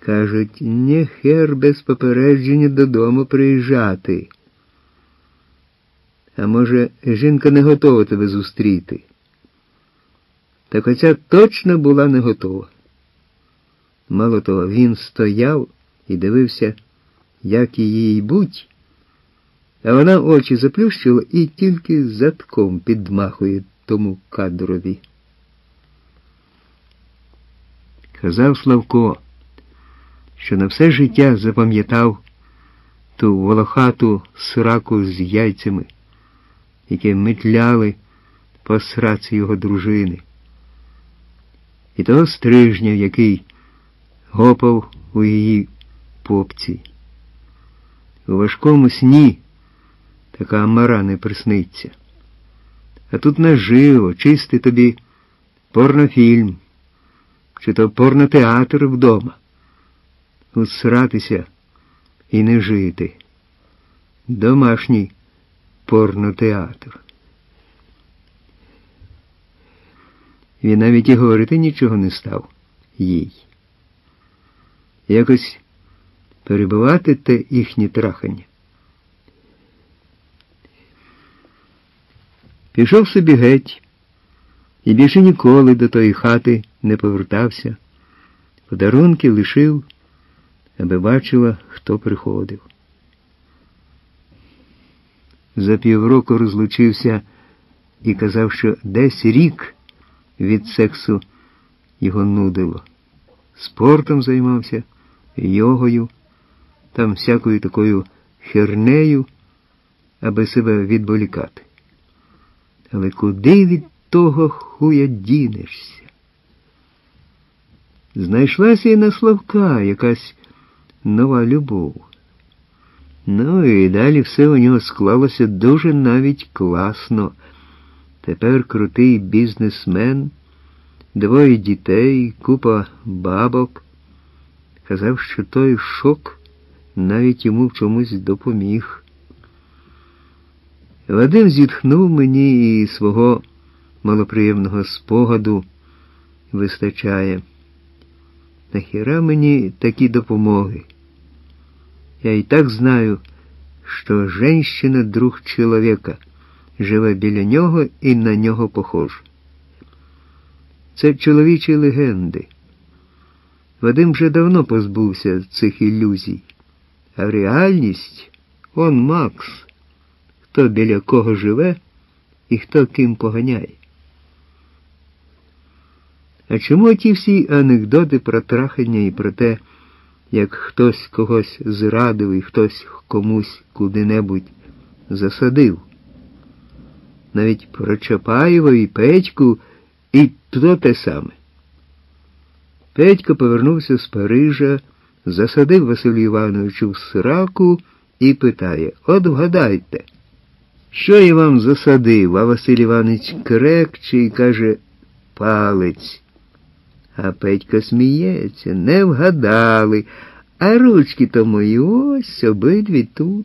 Кажуть, не хер без попередження додому приїжджати. А може, жінка не готова тебе зустріти. Так оця точно була не готова. Мало того, він стояв і дивився, як їй будь, а вона очі заплющила і тільки задком підмахує тому кадрові. Казав Славко, що на все життя запам'ятав ту волохату сраку з яйцями, які метляли по сраці його дружини, і того стрижня, який гопав у її попці. У важкому сні така мара не присниться. А тут наживо, чистий тобі порнофільм, чи то порнотеатр вдома. Усратися і не жити. Домашній порнотеатр. Він навіть і говорити нічого не став їй. Якось перебивати те їхнє трахання. Пішов собі геть, і більше ніколи до тої хати не повертався. Подарунки лишив, аби бачила, хто приходив. За півроку розлучився і казав, що десь рік від сексу його нудило. Спортом займався, йогою, там всякою такою хернею, аби себе відволікати. Але куди від того хуя дінешся? Знайшлася і на Славка якась нова любов. Ну і далі все у нього склалося дуже навіть класно. Тепер крутий бізнесмен, 2 дітей, купа бабок. Казав, що той шок навіть йому в чомусь допоміг. Вадим зітхнув мені, і свого малоприємного спогаду вистачає. Нахіра мені такі допомоги? Я і так знаю, що женщина – друг чоловіка, живе біля нього і на нього похожа. Це чоловічі легенди. Вадим вже давно позбувся цих ілюзій. А реальність – он Макс. Хто біля кого живе і хто ким поганяє. А чому ті всі анекдоти про трахання і про те, як хтось когось зрадив і хтось комусь куди-небудь засадив? Навіть про Чапаєва і Петьку і то те саме. Петько повернувся з Парижа, засадив Василю Івановичу в сраку і питає: «От вгадайте, що я вам засадив?» А Василь Іванович крекче і каже: «Палець». А Петько сміється: «Не вгадали, а ручки-то мої ось, обидві тут».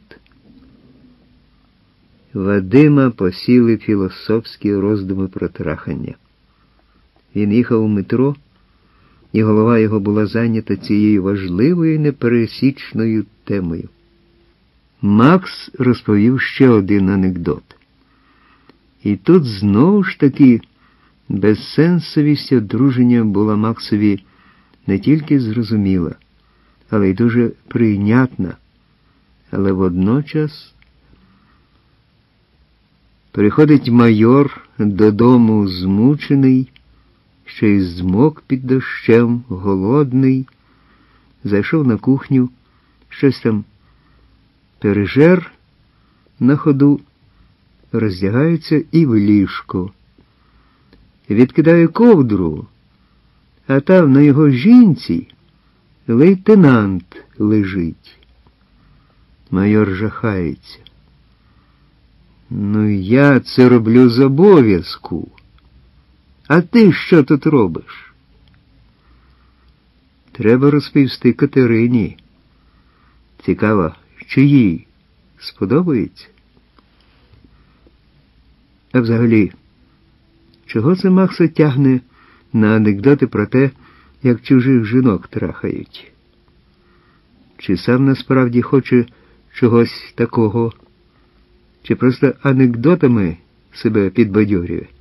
Вадима посіли філософські роздуми про трахання. Він їхав у метро, і голова його була зайнята цією важливою непересічною темою. Макс розповів ще один анекдот. І тут знову ж таки безсенсовість одруження була Максові не тільки зрозуміла, але й дуже прийнятна. Але водночас приходить майор додому змучений, ще й змок під дощем, голодний, зайшов на кухню, щось там пережер на ходу, роздягається і в ліжко. Відкидає ковдру, а там на його жінці лейтенант лежить. Майор жахається. «Ну, я це роблю з обов'язку. А ти що тут робиш?» Треба розповісти Катерині. Цікаво, чи їй сподобається? А взагалі, чого це Макса тягне на анекдоти про те, як чужих жінок трахають? Чи сам насправді хоче чогось такого, чи просто анекдотами себе підбадьорює.